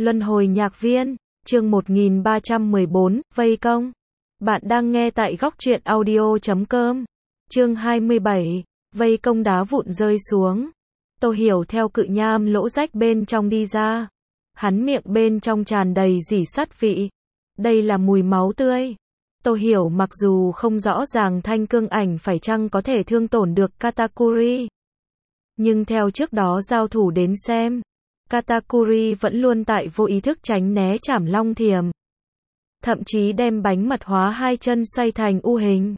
Luân hồi nhạc viên, chương 1314, vây công. Bạn đang nghe tại góc truyện audio.com. Chương 27, vây công đá vụn rơi xuống. Tô Hiểu theo cự nham lỗ rách bên trong đi ra. Hắn miệng bên trong tràn đầy rỉ sắt vị. Đây là mùi máu tươi. Tô Hiểu mặc dù không rõ ràng thanh cương ảnh phải chăng có thể thương tổn được Katakuri. Nhưng theo trước đó giao thủ đến xem, Katakuri vẫn luôn tại vô ý thức tránh né chảm long thiểm. Thậm chí đem bánh mật hóa hai chân xoay thành U hình.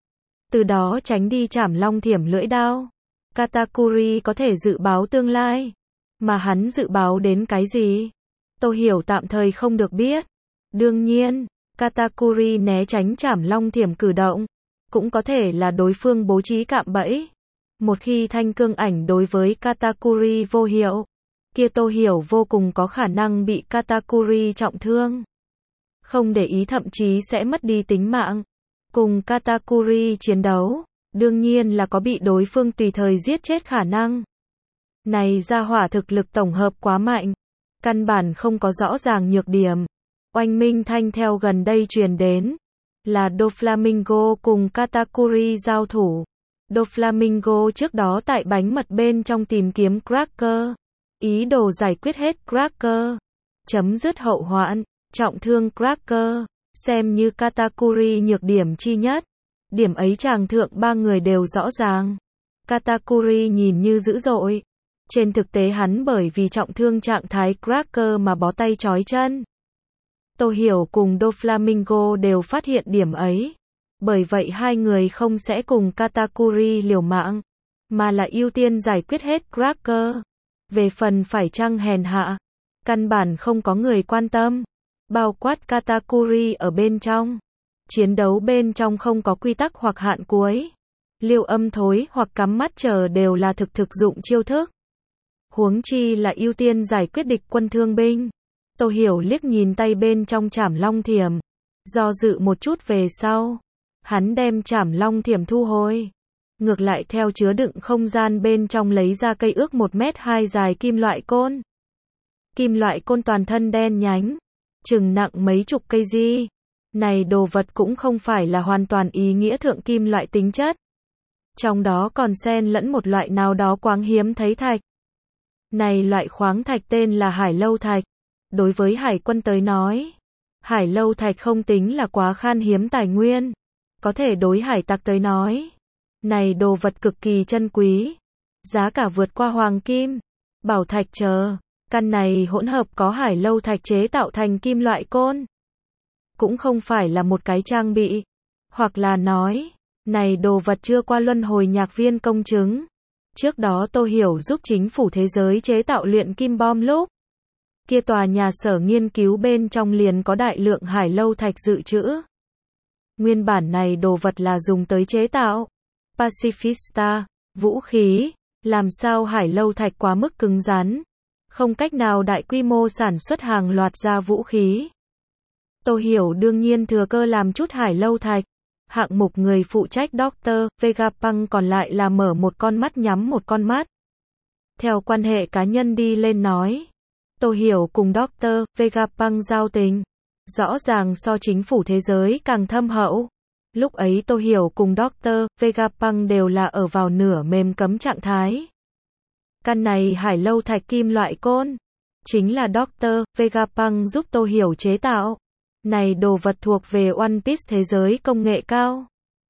Từ đó tránh đi chảm long thiểm lưỡi đao. Katakuri có thể dự báo tương lai. Mà hắn dự báo đến cái gì? Tô Hiểu tạm thời không được biết. Đương nhiên, Katakuri né tránh chảm long thiểm cử động. Cũng có thể là đối phương bố trí cạm bẫy. Một khi thanh cương ảnh đối với Katakuri vô hiệu, kia Tô Hiểu vô cùng có khả năng bị Katakuri trọng thương. Không để ý thậm chí sẽ mất đi tính mạng. Cùng Katakuri chiến đấu, đương nhiên là có bị đối phương tùy thời giết chết khả năng. Này gia hỏa thực lực tổng hợp quá mạnh. Căn bản không có rõ ràng nhược điểm. Oanh minh thanh theo gần đây truyền đến. Là Doflamingo cùng Katakuri giao thủ. Doflamingo trước đó tại bánh mật bên trong tìm kiếm Cracker. Ý đồ giải quyết hết Cracker. Chấm dứt hậu hoạn. Trọng thương Cracker. Xem như Katakuri nhược điểm chi nhất. Điểm ấy chàng thượng ba người đều rõ ràng. Katakuri nhìn như dữ dội. Trên thực tế hắn bởi vì trọng thương trạng thái Cracker mà bó tay trói chân. Tô Hiểu cùng Doflamingo đều phát hiện điểm ấy. Bởi vậy hai người không sẽ cùng Katakuri liều mạng, mà là ưu tiên giải quyết hết Cracker. Về phần phải chăng hèn hạ, căn bản không có người quan tâm. Bao quát Katakuri ở bên trong. Chiến đấu bên trong không có quy tắc hoặc hạn cuối. Liều âm thối hoặc cắm mắt chờ đều là thực dụng chiêu thức. Huống chi là ưu tiên giải quyết địch quân thương binh. Tô Hiểu liếc nhìn tay bên trong chảm long thiểm. Do dự một chút về sau. Hắn đem chảm long thiểm thu hồi. Ngược lại theo chứa đựng không gian bên trong lấy ra cây ước 1m2 dài kim loại côn. Kim loại côn toàn thân đen nhánh. Chừng nặng mấy chục cây di. Này đồ vật cũng không phải là hoàn toàn ý nghĩa thượng kim loại tính chất. Trong đó còn xen lẫn một loại nào đó quáng hiếm thấy thạch. Này loại khoáng thạch tên là hải lâu thạch. Đối với hải quân tới nói, hải lâu thạch không tính là quá khan hiếm tài nguyên. Có thể đối hải tặc tới nói, này đồ vật cực kỳ chân quý. Giá cả vượt qua hoàng kim, bảo thạch chờ. Căn này hỗn hợp có hải lâu thạch chế tạo thành kim loại côn. Cũng không phải là một cái trang bị. Hoặc là nói, này đồ vật chưa qua luân hồi nhạc viên công chứng. Trước đó Tô Hiểu giúp chính phủ thế giới chế tạo luyện kim bom lúc. Kia tòa nhà sở nghiên cứu bên trong liền có đại lượng hải lâu thạch dự trữ. Nguyên bản này đồ vật là dùng tới chế tạo Pacifista, vũ khí. Làm sao hải lâu thạch quá mức cứng rắn. Không cách nào đại quy mô sản xuất hàng loạt ra vũ khí. Tô Hiểu đương nhiên thừa cơ làm chút hải lâu thạch. Hạng mục người phụ trách Dr. Vegapunk còn lại là mở một con mắt nhắm một con mắt. Theo quan hệ cá nhân đi lên nói. Tô Hiểu cùng Dr. Vegapunk giao tình. Rõ ràng so chính phủ thế giới càng thâm hậu. Lúc ấy Tô Hiểu cùng Dr. Vegapunk đều là ở vào nửa mềm cấm trạng thái. Căn này hải lâu thạch kim loại côn. Chính là Dr. Vegapunk giúp Tô Hiểu chế tạo. Này đồ vật thuộc về One Piece thế giới công nghệ cao.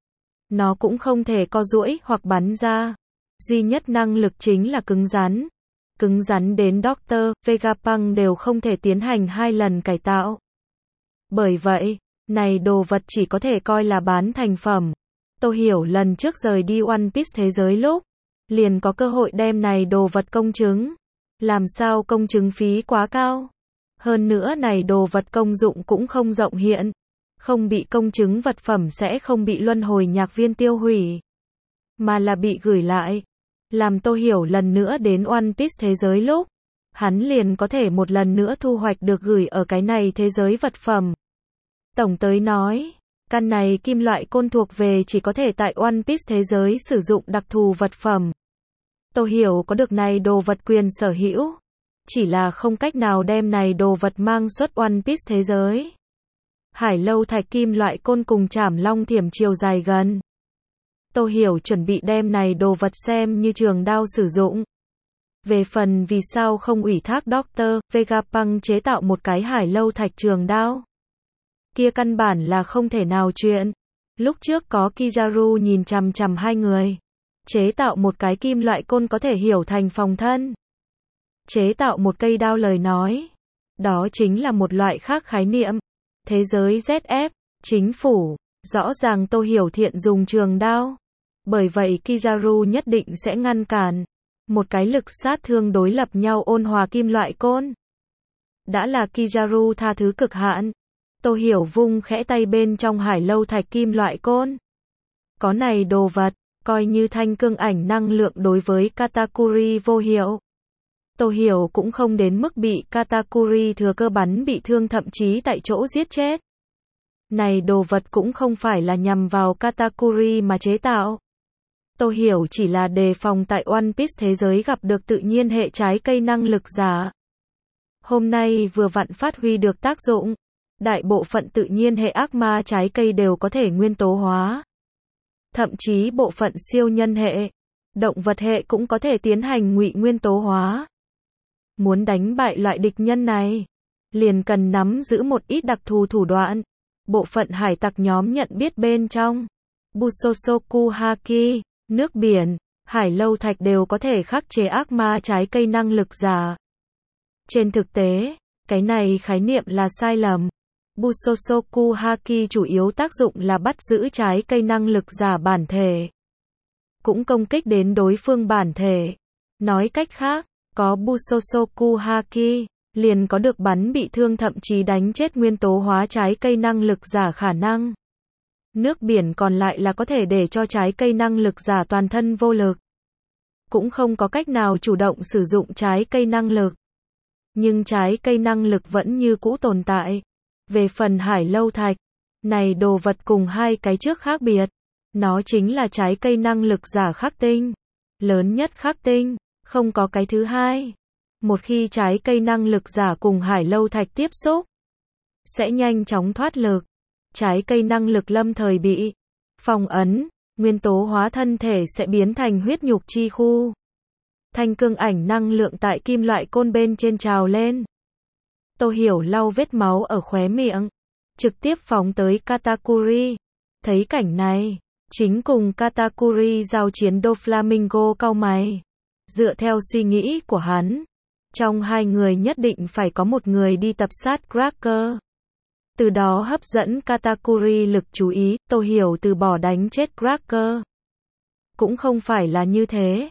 Nó cũng không thể co duỗi hoặc bắn ra. Duy nhất năng lực chính là cứng rắn. Cứng rắn đến Dr. Vegapunk đều không thể tiến hành 2 lần cải tạo. Bởi vậy, này đồ vật chỉ có thể coi là bán thành phẩm. Tô Hiểu lần trước rời đi One Piece thế giới lúc, liền có cơ hội đem này đồ vật công chứng. Làm sao công chứng phí quá cao. Hơn nữa này đồ vật công dụng cũng không rộng hiện. Không bị công chứng vật phẩm sẽ không bị luân hồi nhạc viên tiêu hủy. Mà là bị gửi lại. Làm Tô Hiểu lần nữa đến One Piece thế giới lúc. Hắn liền có thể một lần nữa thu hoạch được gửi ở cái này thế giới vật phẩm. Tổng tới nói, căn này kim loại côn thuộc về chỉ có thể tại One Piece thế giới sử dụng đặc thù vật phẩm. Tô Hiểu có được này đồ vật quyền sở hữu. chỉ là không cách nào đem này đồ vật mang xuất One Piece thế giới. Hải lâu thạch kim loại côn cùng trảm long thiểm chiều dài gần. Tô Hiểu chuẩn bị đem này đồ vật xem như trường đao sử dụng. Về phần vì sao không ủy thác Dr. Vegapunk chế tạo một cái hải lâu thạch trường đao, kia căn bản là không thể nào chuyện. Lúc trước có Kizaru nhìn chằm chằm hai người. Chế tạo một cái kim loại côn có thể hiểu thành phòng thân. Chế tạo một cây đao lời nói. Đó chính là một loại khác khái niệm. Thế giới ZF, chính phủ, rõ ràng Tô Hiểu thiện dùng trường đao. Bởi vậy Kizaru nhất định sẽ ngăn cản. Một cái lực sát thương đối lập nhau ôn hòa kim loại côn. Đã là Kizaru tha thứ cực hạn. Tô Hiểu vung khẽ tay bên trong hải lâu thạch kim loại côn. Có này đồ vật, coi như thanh cương ảnh năng lượng đối với Katakuri vô hiệu. Tô Hiểu cũng không đến mức bị Katakuri thừa cơ bắn bị thương thậm chí tại chỗ giết chết. Này đồ vật cũng không phải là nhằm vào Katakuri mà chế tạo. Tô Hiểu chỉ là đề phòng tại One Piece thế giới gặp được tự nhiên hệ trái cây năng lực giả. Hôm nay vừa vặn phát huy được tác dụng. Đại bộ phận tự nhiên hệ ác ma trái cây đều có thể nguyên tố hóa. Thậm chí bộ phận siêu nhân hệ, động vật hệ cũng có thể tiến hành ngụy nguyên tố hóa. Muốn đánh bại loại địch nhân này, liền cần nắm giữ một ít đặc thù thủ đoạn. Bộ phận hải tặc nhóm nhận biết bên trong Busosoku Haki, nước biển, hải lâu thạch đều có thể khắc chế ác ma trái cây năng lực giả. Trên thực tế, cái này khái niệm là sai lầm. Busosoku Haki chủ yếu tác dụng là bắt giữ trái cây năng lực giả bản thể, cũng công kích đến đối phương bản thể. Nói cách khác, có Busosoku Haki, liền có được bắn bị thương thậm chí đánh chết nguyên tố hóa trái cây năng lực giả khả năng. Nước biển còn lại là có thể để cho trái cây năng lực giả toàn thân vô lực. Cũng không có cách nào chủ động sử dụng trái cây năng lực. Nhưng trái cây năng lực vẫn như cũ tồn tại. Về phần hải lâu thạch, này đồ vật cùng hai cái trước khác biệt. Nó chính là trái cây năng lực giả khắc tinh. Lớn nhất khắc tinh, không có cái thứ hai. Một khi trái cây năng lực giả cùng hải lâu thạch tiếp xúc, sẽ nhanh chóng thoát lực. Trái cây năng lực lâm thời bị phong ấn, nguyên tố hóa thân thể sẽ biến thành huyết nhục chi khu. Thanh cương ảnh năng lượng tại kim loại côn bên trên trào lên. Tô Hiểu lau vết máu ở khóe miệng, trực tiếp phóng tới Katakuri. Thấy cảnh này, chính cùng Katakuri giao chiến Doflamingo cau mày. Dựa theo suy nghĩ của hắn, trong hai người nhất định phải có một người đi tập sát Cracker. Từ đó hấp dẫn Katakuri lực chú ý, Tô Hiểu từ bỏ đánh chết Cracker. Cũng không phải là như thế.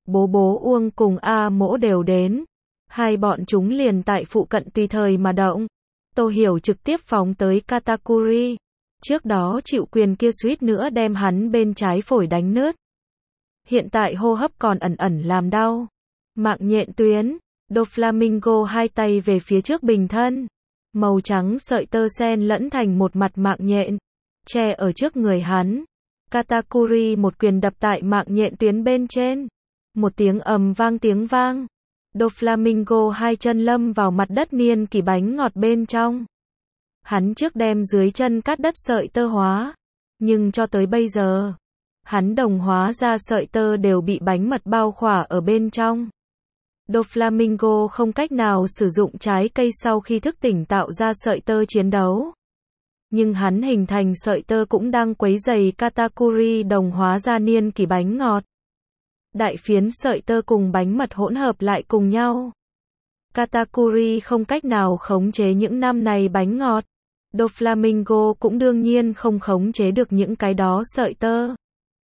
Bố Uông cùng A Mỗ đều đến. Hai bọn chúng liền tại phụ cận tùy thời mà động. Tô Hiểu trực tiếp phóng tới Katakuri. Trước đó chịu quyền kia suýt nữa đem hắn bên trái phổi đánh nứt. Hiện tại hô hấp còn ẩn ẩn làm đau. Mạng nhện tuyến. Doflamingo hai tay về phía trước bình thân. Màu trắng sợi tơ sen lẫn thành một mặt mạng nhện. Che ở trước người hắn. Katakuri một quyền đập tại mạng nhện tuyến bên trên. Một tiếng ầm vang tiếng vang. Doflamingo hai chân lâm vào mặt đất niên kỷ bánh ngọt bên trong. Hắn trước đem dưới chân cắt đất sợi tơ hóa. Nhưng cho tới bây giờ, hắn đồng hóa ra sợi tơ đều bị bánh mật bao khỏa ở bên trong. Doflamingo không cách nào sử dụng trái cây sau khi thức tỉnh tạo ra sợi tơ chiến đấu. Nhưng hắn hình thành sợi tơ cũng đang quấy rầy Katakuri đồng hóa ra niên kỷ bánh ngọt. Đại phiến sợi tơ cùng bánh mật hỗn hợp lại cùng nhau. Katakuri không cách nào khống chế những năm này bánh ngọt. Doflamingo cũng đương nhiên không khống chế được những cái đó sợi tơ.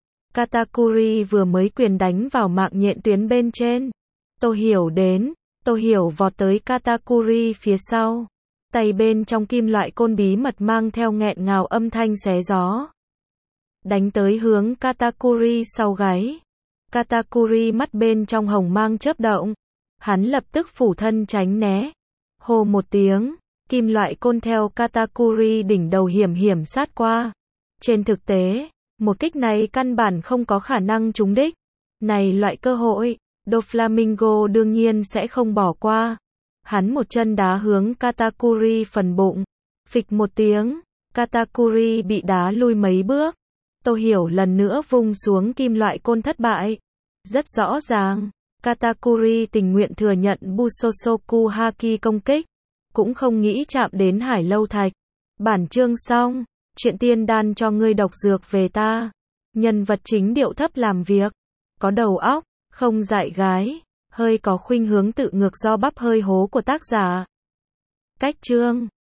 Katakuri vừa mới quyền đánh vào mạng nhện tuyến bên trên. Tô Hiểu đến. Tô Hiểu vọt tới Katakuri phía sau. Tay bên trong kim loại côn bí mật mang theo nghẹn ngào âm thanh xé gió. Đánh tới hướng Katakuri sau gáy. Katakuri mắt bên trong hồng mang chớp động. Hắn lập tức phủ thân tránh né. Hô một tiếng, kim loại côn theo Katakuri đỉnh đầu hiểm hiểm sát qua. Trên thực tế, một kích này căn bản không có khả năng trúng đích. Này loại cơ hội, Doflamingo đương nhiên sẽ không bỏ qua. Hắn một chân đá hướng Katakuri phần bụng. Phịch một tiếng, Katakuri bị đá lui mấy bước. Tô Hiểu lần nữa vung xuống kim loại côn thất bại. Rất rõ ràng, Katakuri tình nguyện thừa nhận Busosoku Haki công kích, cũng không nghĩ chạm đến Hải Lâu Thạch. Bản chương xong, chuyện tiên đan cho ngươi độc dược về ta. Nhân vật chính điệu thấp làm việc, có đầu óc, không dại gái, hơi có khuynh hướng tự ngược do bắp hơi hố của tác giả. Cách chương